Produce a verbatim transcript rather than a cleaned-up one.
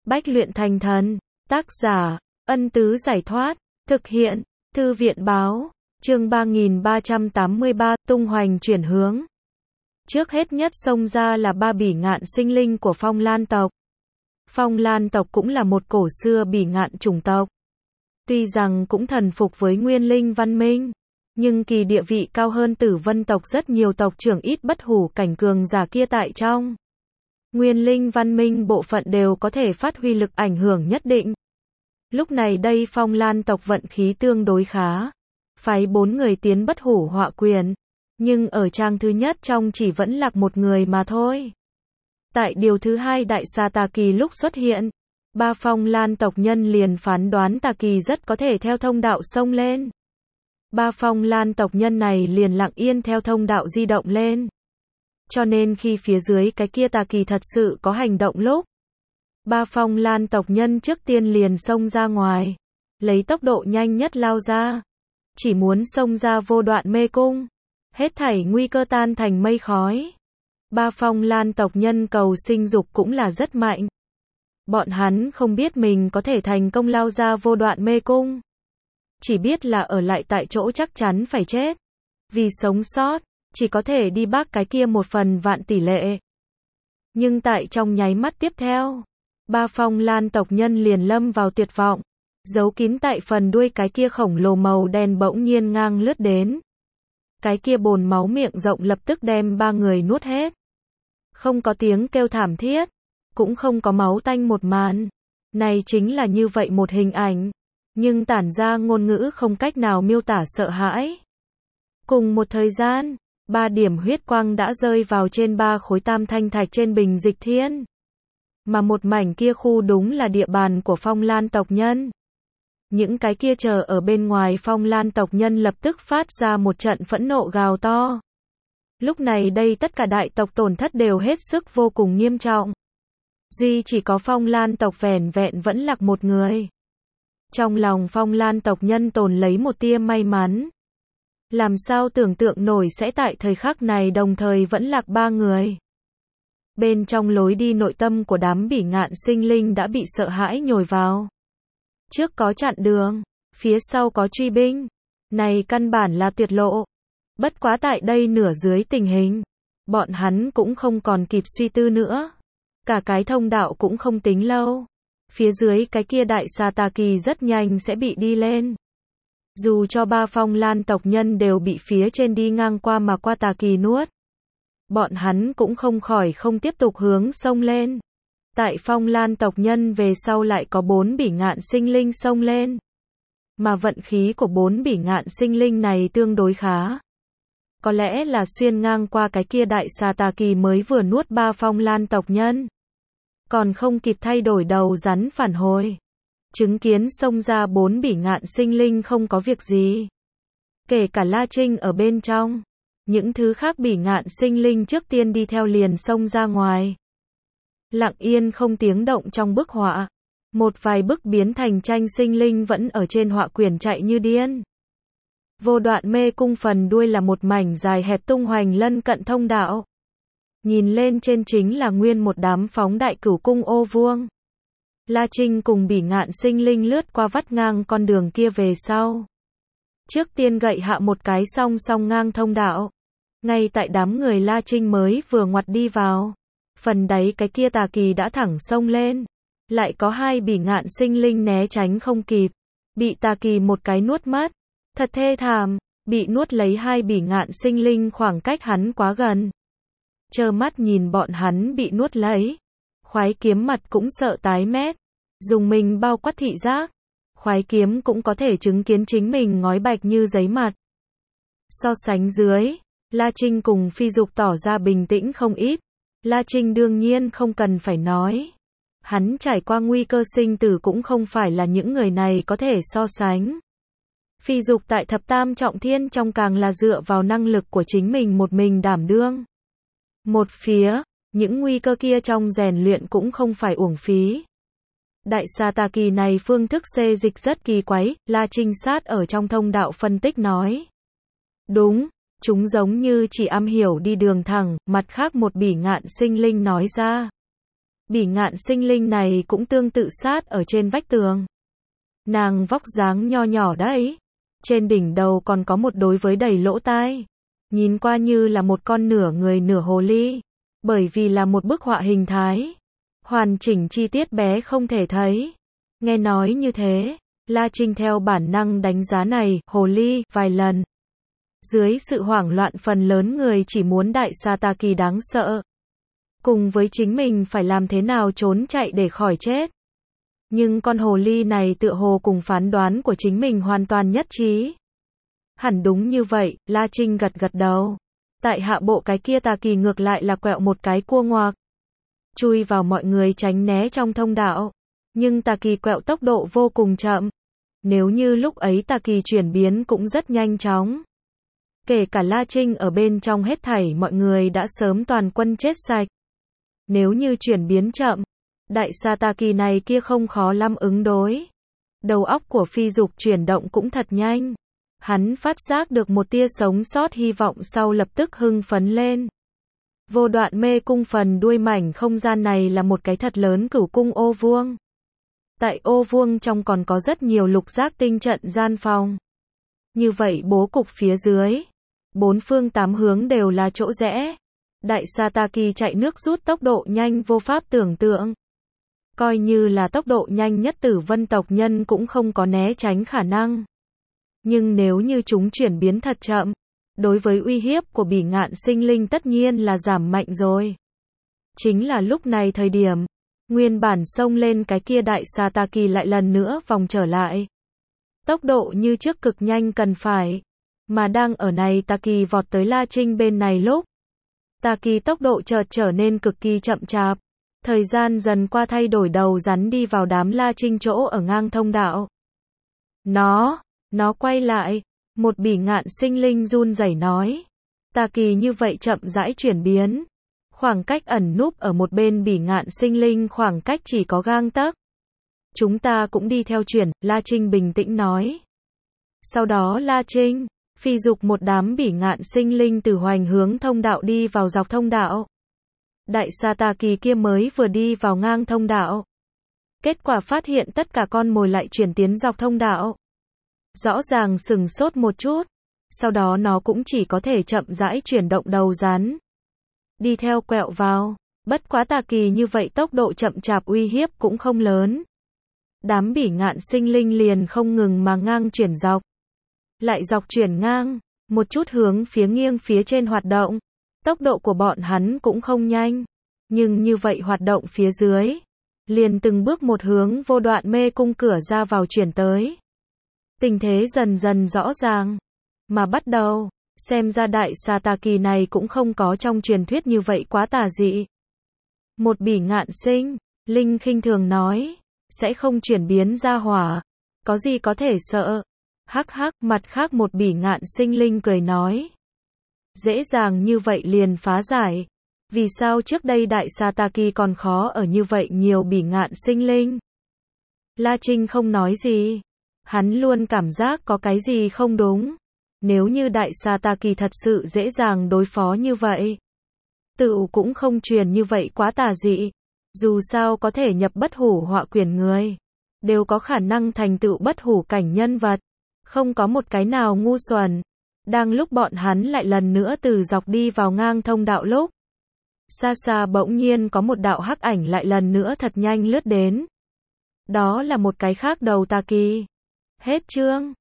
Bách luyện thành thần. Tác giả, Ân Tứ Giải Thoát. Thực hiện, Thư viện Báo. Chương ba nghìn ba trăm tám mươi ba, tung hoành chuyển hướng. Trước hết nhất xông ra là ba bỉ ngạn sinh linh của Phong Lan tộc. Phong Lan tộc cũng là một cổ xưa bỉ ngạn chủng tộc. Tuy rằng cũng thần phục với Nguyên Linh văn minh, nhưng kỳ địa vị cao hơn Tử Vân tộc rất nhiều, tộc trưởng ít bất hủ cảnh cường giả kia tại trong Nguyên Linh văn minh bộ phận đều có thể phát huy lực ảnh hưởng nhất định. Lúc này đây Phong Lan tộc vận khí tương đối khá, phái bốn người tiến bất hủ họa quyền, nhưng ở trang thứ nhất trong chỉ vẫn lạc một người mà thôi. Tại điều thứ hai đại sa tà kỳ lúc xuất hiện, ba Phong Lan tộc nhân liền phán đoán tà kỳ rất có thể theo thông đạo xông lên. Ba Phong Lan tộc nhân này liền lặng yên theo thông đạo di động lên. Cho nên khi phía dưới cái kia tà kỳ thật sự có hành động lúc, ba Phong Lan tộc nhân trước tiên liền xông ra ngoài, lấy tốc độ nhanh nhất lao ra, chỉ muốn xông ra vô đoạn mê cung, hết thảy nguy cơ tan thành mây khói. Ba Phong Lan tộc nhân cầu sinh dục cũng là rất mạnh. Bọn hắn không biết mình có thể thành công lao ra vô đoạn mê cung, chỉ biết là ở lại tại chỗ chắc chắn phải chết. Vì sống sót, chỉ có thể đi bác cái kia một phần vạn tỷ lệ. Nhưng tại trong nháy mắt tiếp theo, ba Phong Lan tộc nhân liền lâm vào tuyệt vọng. Giấu kín tại phần đuôi cái kia khổng lồ màu đen bỗng nhiên ngang lướt đến. Cái kia bồn máu miệng rộng lập tức đem ba người nuốt hết. Không có tiếng kêu thảm thiết, cũng không có máu tanh một màn. Này chính là như vậy một hình ảnh, nhưng tản ra ngôn ngữ không cách nào miêu tả sợ hãi. Cùng một thời gian, ba điểm huyết quang đã rơi vào trên ba khối tam thanh thạch trên bình dịch thiên. Mà một mảnh kia khu đúng là địa bàn của Phong Lan tộc nhân. Những cái kia chờ ở bên ngoài Phong Lan tộc nhân lập tức phát ra một trận phẫn nộ gào to. Lúc này đây tất cả đại tộc tổn thất đều hết sức vô cùng nghiêm trọng. Duy chỉ có Phong Lan tộc vẻn vẹn vẫn lạc một người. Trong lòng Phong Lan tộc nhân tồn lấy một tia may mắn. Làm sao tưởng tượng nổi sẽ tại thời khắc này đồng thời vẫn lạc ba người. Bên trong lối đi nội tâm của đám bỉ ngạn sinh linh đã bị sợ hãi nhồi vào. Trước có chặn đường, phía sau có truy binh. Này căn bản là tuyệt lộ. Bất quá tại đây nửa dưới tình hình, bọn hắn cũng không còn kịp suy tư nữa. Cả cái thông đạo cũng không tính lâu. Phía dưới cái kia đại sa tà kỳ rất nhanh sẽ bị đi lên. Dù cho ba Phong Lan tộc nhân đều bị phía trên đi ngang qua mà qua tà kỳ nuốt, bọn hắn cũng không khỏi không tiếp tục hướng xông lên. Tại Phong Lan tộc nhân về sau lại có bốn bỉ ngạn sinh linh xông lên. Mà vận khí của bốn bỉ ngạn sinh linh này tương đối khá. Có lẽ là xuyên ngang qua cái kia đại sa tà kỳ mới vừa nuốt ba Phong Lan tộc nhân. Còn không kịp thay đổi đầu rắn phản hồi. Chứng kiến xông ra bốn bỉ ngạn sinh linh không có việc gì. Kể cả La Trinh ở bên trong. Những thứ khác bỉ ngạn sinh linh trước tiên đi theo liền xông ra ngoài. Lặng yên không tiếng động trong bức họa. Một vài bức biến thành tranh sinh linh vẫn ở trên họa quyển chạy như điên. Vô đoạn mê cung phần đuôi là một mảnh dài hẹp tung hoành lân cận thông đạo. Nhìn lên trên chính là nguyên một đám phóng đại cửu cung ô vuông. La Trinh cùng bỉ ngạn sinh linh lướt qua vắt ngang con đường kia về sau. Trước tiên gậy hạ một cái song song ngang thông đạo. Ngay tại đám người La Trinh mới vừa ngoặt đi vào, phần đáy cái kia tà kỳ đã thẳng xông lên. Lại có hai bỉ ngạn sinh linh né tránh không kịp, bị tà kỳ một cái nuốt mất. Thật thê thảm, bị nuốt lấy hai bỉ ngạn sinh linh khoảng cách hắn quá gần. Trơ mắt nhìn bọn hắn bị nuốt lấy. Khoái kiếm mặt cũng sợ tái mét. Dùng mình bao quát thị giác. Khoái kiếm cũng có thể chứng kiến chính mình ngói bạch như giấy mặt. So sánh dưới, La Trinh cùng Phi Dục tỏ ra bình tĩnh không ít. La Trinh đương nhiên không cần phải nói. Hắn trải qua nguy cơ sinh tử cũng không phải là những người này có thể so sánh. Phi Dục tại thập tam trọng thiên trong càng là dựa vào năng lực của chính mình một mình đảm đương. Một phía, những nguy cơ kia trong rèn luyện cũng không phải uổng phí. Đại sa tà kỳ này phương thức xê dịch rất kỳ quái, La Trinh sát ở trong thông đạo phân tích nói. Đúng, chúng giống như chỉ am hiểu đi đường thẳng, mặt khác một bỉ ngạn sinh linh nói ra. Bỉ ngạn sinh linh này cũng tương tự sát ở trên vách tường. Nàng vóc dáng nho nhỏ đấy. Trên đỉnh đầu còn có một đối với đầy lỗ tai. Nhìn qua như là một con nửa người nửa hồ ly. Bởi vì là một bức họa hình thái. Hoàn chỉnh chi tiết bé không thể thấy. Nghe nói như thế, La Trinh theo bản năng đánh giá này, hồ ly, vài lần. Dưới sự hoảng loạn phần lớn người chỉ muốn đại Sataki đáng sợ. Cùng với chính mình phải làm thế nào trốn chạy để khỏi chết. Nhưng con hồ ly này tựa hồ cùng phán đoán của chính mình hoàn toàn nhất trí. Hẳn đúng như vậy, La Trinh gật gật đầu. Tại hạ bộ cái kia tà kỳ ngược lại là quẹo một cái cua ngoạc. Chui vào mọi người tránh né trong thông đạo. Nhưng tà kỳ quẹo tốc độ vô cùng chậm. Nếu như lúc ấy tà kỳ chuyển biến cũng rất nhanh chóng. Kể cả La Trinh ở bên trong hết thảy mọi người đã sớm toàn quân chết sạch. Nếu như chuyển biến chậm, đại Sataki này kia không khó lắm ứng đối. Đầu óc của Phi Dục chuyển động cũng thật nhanh. Hắn phát giác được một tia sống sót hy vọng sau lập tức hưng phấn lên. Vô đoạn mê cung phần đuôi mảnh không gian này là một cái thật lớn cửu cung ô vuông. Tại ô vuông trong còn có rất nhiều lục giác tinh trận gian phòng. Như vậy bố cục phía dưới, bốn phương tám hướng đều là chỗ rẽ. Đại Sataki chạy nước rút tốc độ nhanh vô pháp tưởng tượng. Coi như là tốc độ nhanh nhất Tử Vân tộc nhân cũng không có né tránh khả năng. Nhưng nếu như chúng chuyển biến thật chậm, đối với uy hiếp của bỉ ngạn sinh linh tất nhiên là giảm mạnh rồi. Chính là lúc này thời điểm, nguyên bản xông lên cái kia đại Sataki lại lần nữa vòng trở lại. Tốc độ như trước cực nhanh cần phải, mà đang ở này Taki vọt tới La Trinh bên này lúc. Taki tốc độ chợt trở nên cực kỳ chậm chạp. Thời gian dần qua thay đổi đầu rắn đi vào đám La Trinh chỗ ở ngang thông đạo. Nó, nó quay lại, một bỉ ngạn sinh linh run rẩy nói. Taki như vậy chậm rãi chuyển biến. Khoảng cách ẩn núp ở một bên bỉ ngạn sinh linh khoảng cách chỉ có gang tấc. Chúng ta cũng đi theo chuyển, La Trinh bình tĩnh nói. Sau đó La Trinh, Phi Dục một đám bỉ ngạn sinh linh từ hoành hướng thông đạo đi vào dọc thông đạo. Đại Sataki kia mới vừa đi vào ngang thông đạo. Kết quả phát hiện tất cả con mồi lại chuyển tiến dọc thông đạo. Rõ ràng sừng sốt một chút. Sau đó nó cũng chỉ có thể chậm rãi chuyển động đầu rắn. Đi theo quẹo vào. Bất quá tà kỳ như vậy tốc độ chậm chạp uy hiếp cũng không lớn. Đám bỉ ngạn sinh linh liền không ngừng mà ngang chuyển dọc. Lại dọc chuyển ngang. Một chút hướng phía nghiêng phía trên hoạt động. Tốc độ của bọn hắn cũng không nhanh. Nhưng như vậy hoạt động phía dưới. Liền từng bước một hướng vô đoạn mê cung cửa ra vào chuyển tới. Tình thế dần dần rõ ràng. Mà bắt đầu, xem ra đại Sataki này cũng không có trong truyền thuyết như vậy quá tà dị. Một bỉ ngạn sinh, linh khinh thường nói, sẽ không chuyển biến ra hỏa. Có gì có thể sợ. Hắc hắc, mặt khác một bỉ ngạn sinh linh cười nói. Dễ dàng như vậy liền phá giải. Vì sao trước đây đại Sataki còn khó ở như vậy nhiều bỉ ngạn sinh linh? La Trinh không nói gì. Hắn luôn cảm giác có cái gì không đúng. Nếu như đại Sataki thật sự dễ dàng đối phó như vậy. Tự cũng không truyền như vậy quá tà dị. Dù sao có thể nhập bất hủ họa quyền người. Đều có khả năng thành tựu bất hủ cảnh nhân vật. Không có một cái nào ngu xuẩn. Đang lúc bọn hắn lại lần nữa từ dọc đi vào ngang thông đạo lúc. Xa xa bỗng nhiên có một đạo hắc ảnh lại lần nữa thật nhanh lướt đến. Đó là một cái khác đầu tà kỳ. Hết chương.